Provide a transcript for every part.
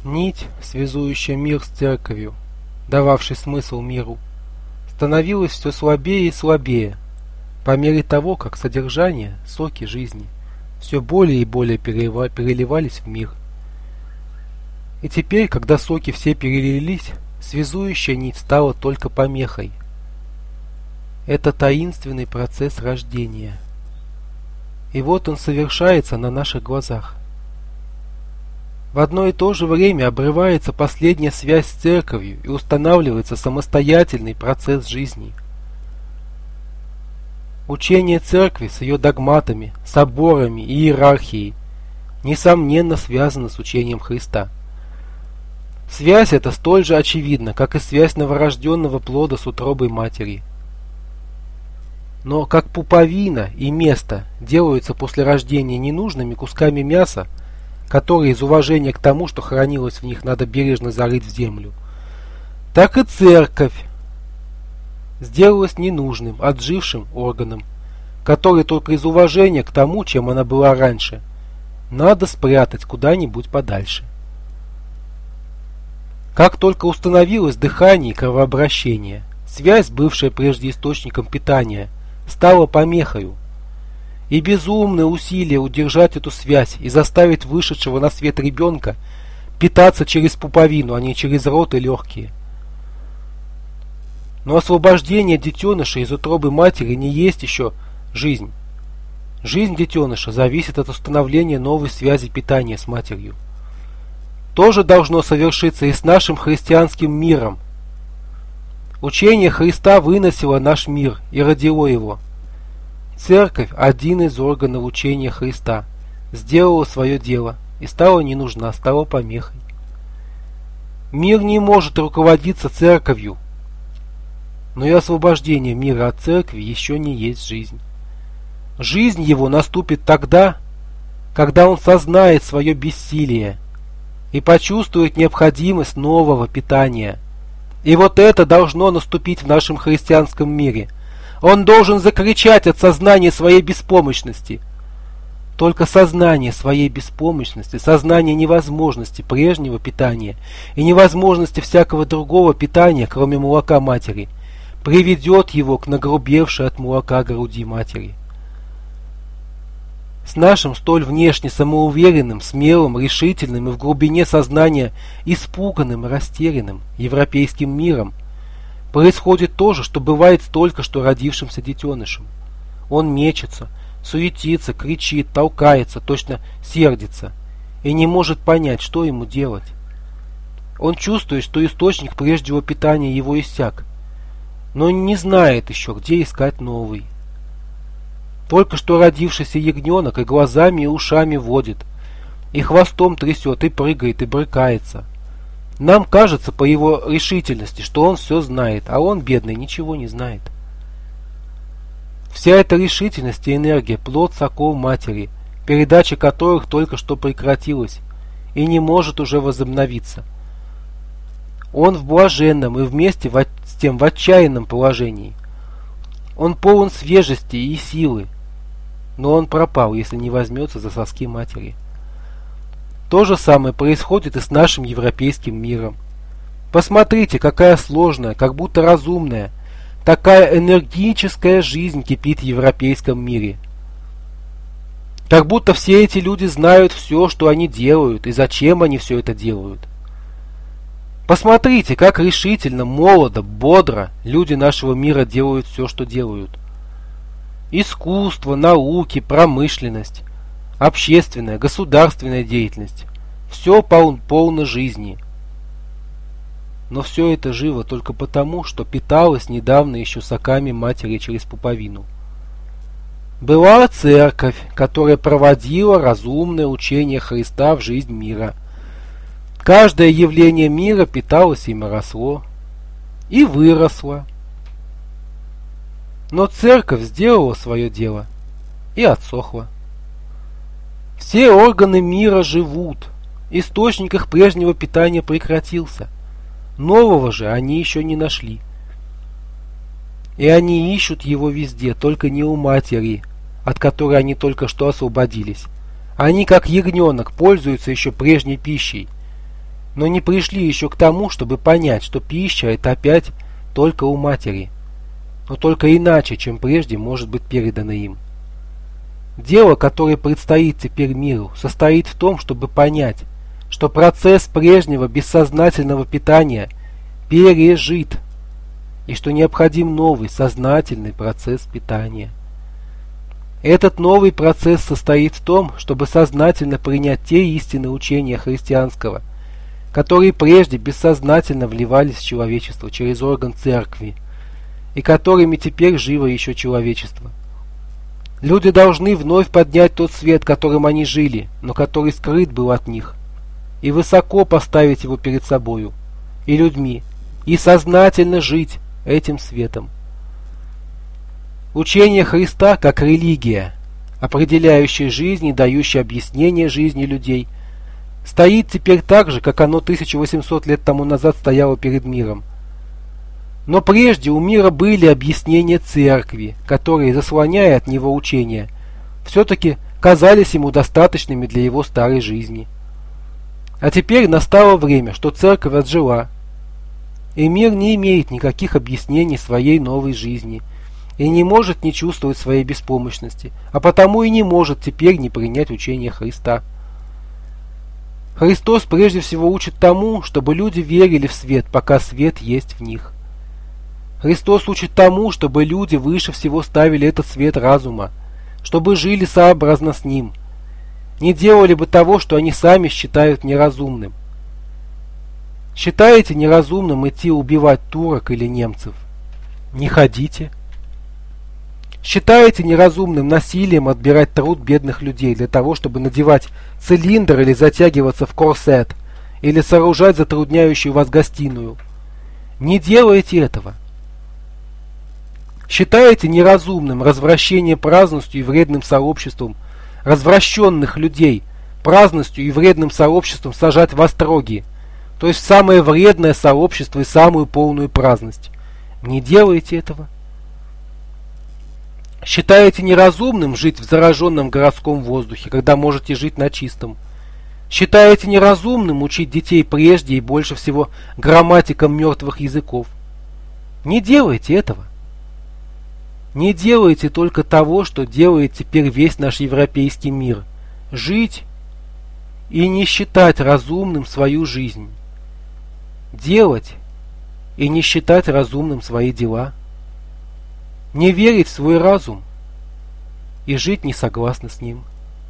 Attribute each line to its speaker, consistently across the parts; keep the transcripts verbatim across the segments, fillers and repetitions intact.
Speaker 1: Нить, связующая мир с церковью, дававшей смысл миру, становилась все слабее и слабее, по мере того, как содержание, соки жизни, все более и более переливались в мир. И теперь, когда соки все перелились, связующая нить стала только помехой. Это таинственный процесс рождения. И вот он совершается на наших глазах. В одно и то же время обрывается последняя связь с церковью и устанавливается самостоятельный процесс жизни. Учение церкви с ее догматами, соборами и иерархией несомненно связано с учением Христа. Связь эта столь же очевидна, как и связь новорожденного плода с утробой матери. Но как пуповина и место делаются после рождения ненужными кусками мяса, которые из уважения к тому, что хранилось в них, надо бережно зарыть в землю, так и церковь сделалась ненужным, отжившим органом, который только из уважения к тому, чем она была раньше, надо спрятать куда-нибудь подальше. Как только установилось дыхание и кровообращение, связь, бывшая прежде источником питания, стала помехою, и безумное усилие удержать эту связь и заставить вышедшего на свет ребенка питаться через пуповину, а не через рот и легкие. Но освобождение детеныша из утробы матери не есть еще жизнь. Жизнь детеныша зависит от установления новой связи питания с матерью. То же должно совершиться и с нашим христианским миром. Учение Христа выносило наш мир и родило его. Церковь, один из органов учения Христа, сделала свое дело и стала не нужна, стала помехой. Мир не может руководиться церковью, но и освобождение мира от церкви еще не есть жизнь. Жизнь его наступит тогда, когда он сознает свое бессилие и почувствует необходимость нового питания. И вот это должно наступить в нашем христианском мире. Он должен закричать от сознания своей беспомощности. Только сознание своей беспомощности, сознание невозможности прежнего питания и невозможности всякого другого питания, кроме молока матери, приведет его к нагрубевшей от молока груди матери. С нашим столь внешне самоуверенным, смелым, решительным и в глубине сознания испуганным и растерянным европейским миром происходит то же, что бывает с только что родившимся детенышем. Он мечется, суетится, кричит, толкается, точно сердится и не может понять, что ему делать. Он чувствует, что источник прежнего питания его иссяк, но не знает еще, где искать новый. Только что родившийся ягненок и глазами, и ушами водит, и хвостом трясет, и прыгает, и брыкается. Нам кажется по его решительности, что он все знает, а он, бедный, ничего не знает. Вся эта решительность и энергия – плод соков матери, передача которых только что прекратилась и не может уже возобновиться. Он в блаженном и вместе с тем в отчаянном положении. Он полон свежести и силы, но он пропал, если не возьмется за соски матери. То же самое происходит и с нашим европейским миром. Посмотрите, какая сложная, как будто разумная, такая энергическая жизнь кипит в европейском мире. Как будто все эти люди знают все, что они делают и зачем они все это делают. Посмотрите, как решительно, молодо, бодро люди нашего мира делают все, что делают. Искусство, науки, промышленность, общественная, государственная деятельность – все пол, полно жизни. Но все это живо только потому, что питалось недавно еще соками матери через пуповину. Была церковь, которая проводила разумное учение Христа в жизнь мира. Каждое явление мира питалось им и росло, и выросло. Но церковь сделала свое дело и отсохла. Все органы мира живут, источник их прежнего питания прекратился. Нового же они еще не нашли. И они ищут его везде, только не у матери, от которой они только что освободились. Они, как ягненок, пользуются еще прежней пищей. но не пришли еще к тому, чтобы понять, что пища – это опять только у матери, но только иначе, чем прежде, может быть передано им. Дело, которое предстоит теперь миру, состоит в том, чтобы понять, что процесс прежнего бессознательного питания пережит, и что необходим новый сознательный процесс питания. Этот новый процесс состоит в том, чтобы сознательно принять те истины учения христианского, которые прежде бессознательно вливались в человечество через орган церкви, и которыми теперь живо еще человечество. Люди должны вновь поднять тот свет, которым они жили, но который скрыт был от них, и высоко поставить его перед собою и людьми, и сознательно жить этим светом. Учение Христа как религия, определяющая жизнь и дающая объяснение жизни людей, стоит теперь так же, как оно тысяча восемьсот лет тому назад стояло перед миром. Но прежде у мира были объяснения церкви, которые, заслоняя от него учения, все-таки казались ему достаточными для его старой жизни. А теперь настало время, что церковь отжила, и мир не имеет никаких объяснений своей новой жизни, и не может не чувствовать своей беспомощности, а потому и не может теперь не принять учение Христа. Христос прежде всего учит тому, чтобы люди верили в свет, пока свет есть в них. Христос учит тому, чтобы люди выше всего ставили этот свет разума, чтобы жили сообразно с ним, не делали бы того, что они сами считают неразумным. Считаете неразумным идти убивать турок или немцев? Не ходите. Считаете неразумным насилием отбирать труд бедных людей для того, чтобы надевать цилиндр или затягиваться в корсет, или сооружать затрудняющую вас гостиную? Не делайте этого. Считаете неразумным развращение праздностью и вредным сообществом развращенных людей, праздностью и вредным сообществом сажать в остроги, то есть в самое вредное сообщество и самую полную праздность? Не делайте этого. Считаете неразумным жить в зараженном городском воздухе, когда можете жить на чистом? Считаете неразумным учить детей прежде и больше всего грамматикам мертвых языков? Не делайте этого. Не делайте только того, что делает теперь весь наш европейский мир. Жить и не считать разумным свою жизнь. Делать и не считать разумным свои дела. Не верить в свой разум и жить не согласно с ним.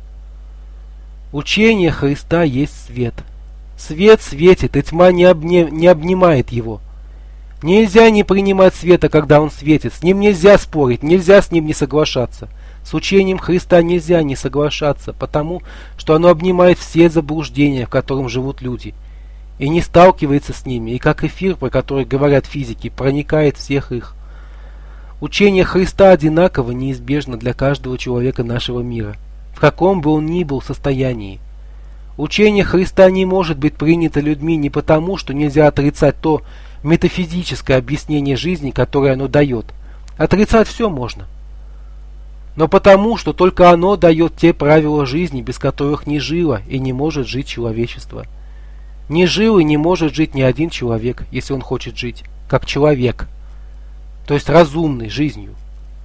Speaker 1: Учение Христа есть свет. Свет светит, и тьма не, обне... не обнимает его. Нельзя не принимать света, когда он светит. С ним нельзя спорить, нельзя с ним не соглашаться. С учением Христа нельзя не соглашаться, потому что оно обнимает все заблуждения, в котором живут люди, и не сталкивается с ними, и как эфир, про который говорят физики, проникает всех их. Учение Христа одинаково неизбежно для каждого человека нашего мира, в каком бы он ни был состоянии. Учение Христа не может быть принято людьми не потому, что нельзя отрицать то метафизическое объяснение жизни, которое оно дает. Отрицать все можно. Но потому, что только оно дает те правила жизни, без которых не жило и не может жить человечество. Не жил и не может жить ни один человек, если он хочет жить, как человек, то есть разумной жизнью.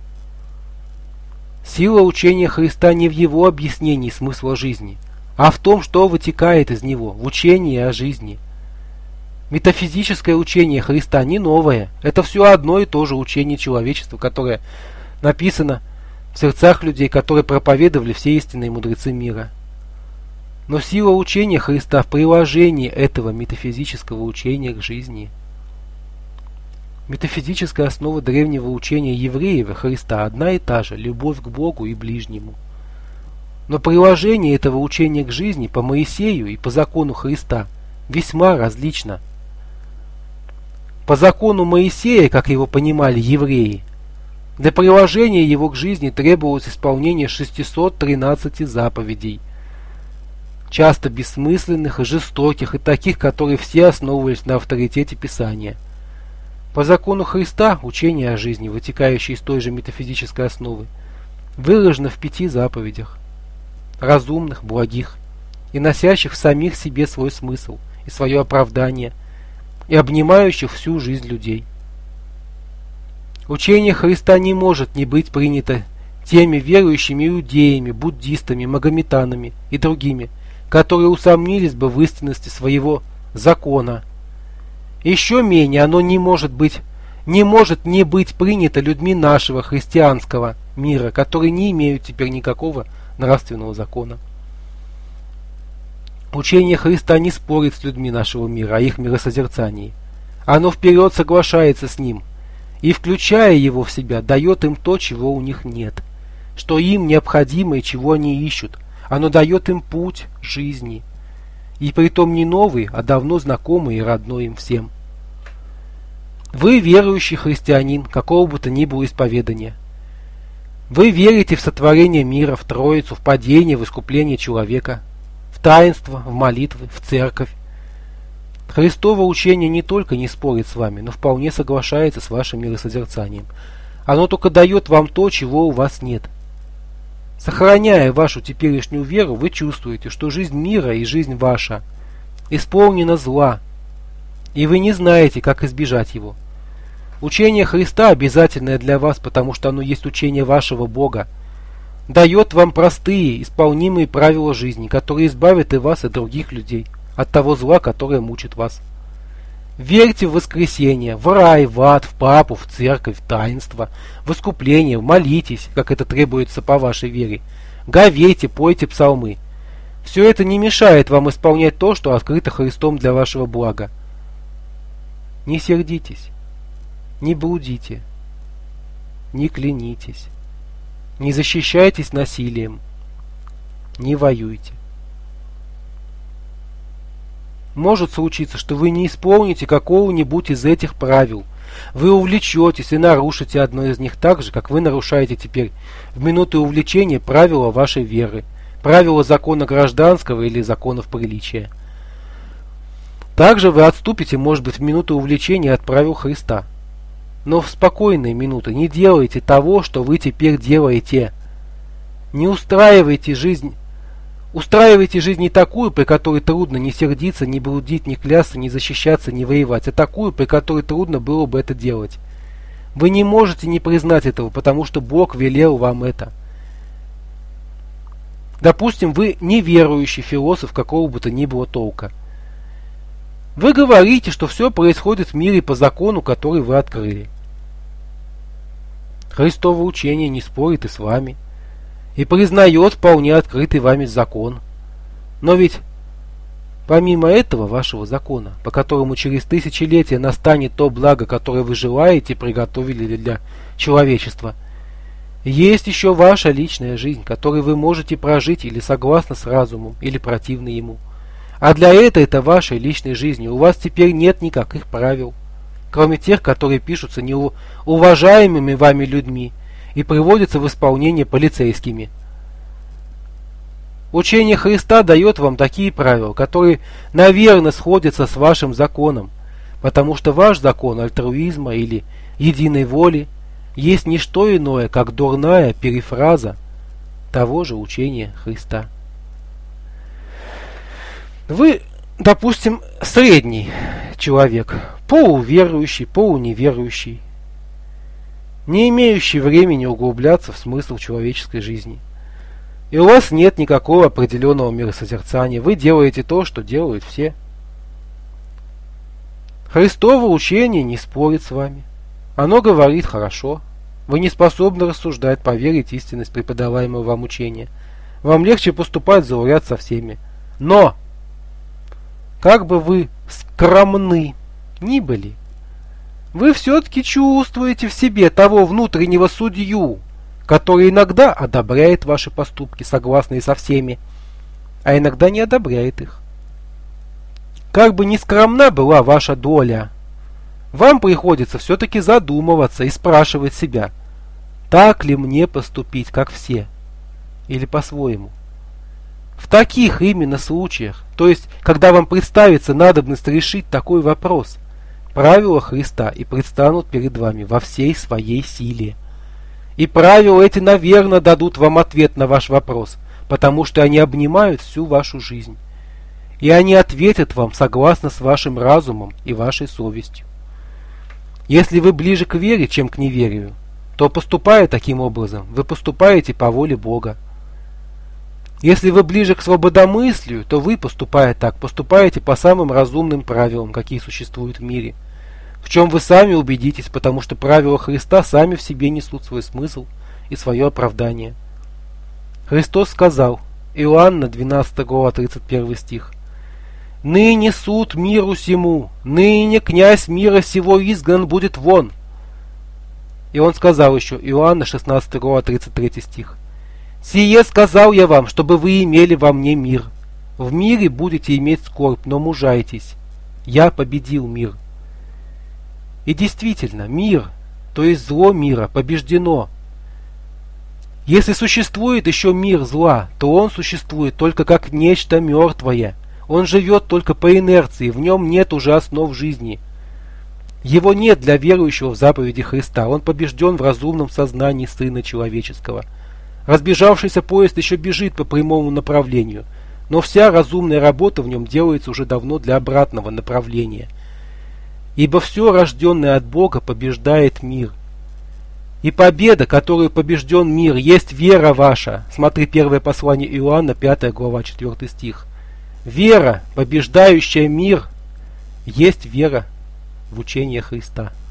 Speaker 1: Сила учения Христа не в его объяснении смысла жизни, а в том, что вытекает из него, в учении о жизни. Метафизическое учение Христа не новое, это все одно и то же учение человечества, которое написано в сердцах людей, которые проповедовали все истинные мудрецы мира. Но сила учения Христа в приложении этого метафизического учения к жизни. Метафизическая основа древнего учения евреев и Христа одна и та же – любовь к Богу и ближнему. Но приложение этого учения к жизни по Моисею и по закону Христа весьма различно. По закону Моисея, как его понимали евреи, для приложения его к жизни требовалось исполнение шестисот тринадцати заповедей, часто бессмысленных и жестоких, и таких, которые все основывались на авторитете Писания. По закону Христа учение о жизни, вытекающее из той же метафизической основы, выражено в пяти заповедях, разумных, благих и носящих в самих себе свой смысл, и свое оправдание, и обнимающих всю жизнь людей. Учение Христа не может не быть принято теми верующими иудеями, буддистами, магометанами и другими, которые усомнились бы в истинности своего закона. Еще менее оно не может быть, не может не быть принято людьми нашего христианского мира, которые не имеют теперь никакого нравственного закона. Учение Христа не спорит с людьми нашего мира о их миросозерцании. Оно вперед соглашается с ним и, включая его в себя, дает им то, чего у них нет, что им необходимо и чего они ищут. Оно дает им путь жизни, и притом не новый, а давно знакомый и родной им всем. Вы верующий христианин, какого бы то ни было исповедания. Вы верите в сотворение мира, в Троицу, в падение, в искупление человека, в таинство, в молитвы, в церковь. Христово учение не только не спорит с вами, но вполне соглашается с вашим миросозерцанием. Оно только дает вам то, чего у вас нет. Сохраняя вашу теперешнюю веру, вы чувствуете, что жизнь мира и жизнь ваша исполнена зла, и вы не знаете, как избежать его. Учение Христа обязательное для вас, потому что оно есть учение вашего Бога, дает вам простые, исполнимые правила жизни, которые избавят и вас, и других людей от того зла, которое мучит вас. Верьте в воскресение, в рай, в ад, в папу, в церковь, в таинство, в искупление, молитесь, как это требуется по вашей вере. Говейте, пойте псалмы. Все это не мешает вам исполнять то, что открыто Христом для вашего блага. Не сердитесь, не блудите, не клянитесь, не защищайтесь насилием, не воюйте. Может случиться, что вы не исполните какого-нибудь из этих правил. Вы увлечетесь и нарушите одно из них так же, как вы нарушаете теперь в минуты увлечения правила вашей веры, правила закона гражданского или законов приличия. Также вы отступите, может быть, в минуты увлечения от правил Христа. Но в спокойные минуты не делайте того, что вы теперь делаете. Не устраивайте жизнь Устраивайте жизнь не такую, при которой трудно не сердиться, не блудить, не клясться, не защищаться, не воевать, а такую, при которой трудно было бы это делать. Вы не можете не признать этого, потому что Бог велел вам это. Допустим, вы неверующий философ какого бы то ни было толка. Вы говорите, что все происходит в мире по закону, который вы открыли. Христово учение не спорит и с вами, и признает вполне открытый вами закон. Но ведь помимо этого вашего закона, по которому через тысячелетия настанет то благо, которое вы желаете и приготовили для человечества, есть еще ваша личная жизнь, которую вы можете прожить или согласно с разумом, или противно ему. А для этой это вашей личной жизни у вас теперь нет никаких правил, кроме тех, которые пишутся неуважаемыми вами людьми и приводятся в исполнение полицейскими. Учение Христа дает вам такие правила, которые, наверное, сходятся с вашим законом, потому что ваш закон альтруизма или единой воли есть не что иное, как дурная перефраза того же учения Христа. Вы, допустим, средний человек, полуверующий, полуневерующий, не имеющий времени углубляться в смысл человеческой жизни. И у вас нет никакого определенного миросозерцания. Вы делаете то, что делают все. Христово учение не спорит с вами. Оно говорит хорошо. Вы не способны рассуждать, поверить в истинность преподаваемого вам учения. Вам легче поступать зауряд со всеми. Но, как бы вы скромны ни были, вы все-таки чувствуете в себе того внутреннего судью, который иногда одобряет ваши поступки, согласные со всеми, а иногда не одобряет их. Как бы ни скромна была ваша доля, вам приходится все-таки задумываться и спрашивать себя, так ли мне поступить, как все, или по-своему. В таких именно случаях, то есть, когда вам представится надобность решить такой вопрос, правила Христа и предстанут перед вами во всей своей силе. И правила эти, наверное, дадут вам ответ на ваш вопрос, потому что они обнимают всю вашу жизнь. и они ответят вам согласно с вашим разумом и вашей совестью. Если вы ближе к вере, чем к неверию, то, поступая таким образом, вы поступаете по воле Бога. Если вы ближе к свободомыслию, то вы, поступая так, поступаете по самым разумным правилам, какие существуют в мире, в чем вы сами убедитесь, потому что правила Христа сами в себе несут свой смысл и свое оправдание. Христос сказал, Иоанна двенадцатая глава тридцать первый стих: «Ныне суд миру сему, ныне князь мира сего изгнан будет вон». И он сказал еще, Иоанна шестнадцатая глава тридцать третий стих: «Сие сказал я вам, чтобы вы имели во мне мир. В мире будете иметь скорбь, но мужайтесь. Я победил мир». И действительно, мир, то есть зло мира, побеждено. Если существует еще мир зла, то он существует только как нечто мертвое. Он живет только по инерции, в нем нет уже основ жизни. Его нет для верующего в заповеди Христа, он побежден в разумном сознании Сына Человеческого. Разбежавшийся поезд еще бежит по прямому направлению, но вся разумная работа в нем делается уже давно для обратного направления. Ибо все, рожденное от Бога, побеждает мир. И победа, которую побежден мир, есть вера ваша. Смотри первое послание Иоанна, пятая глава, четвёртый стих. Вера, побеждающая мир, есть вера в учение Христа.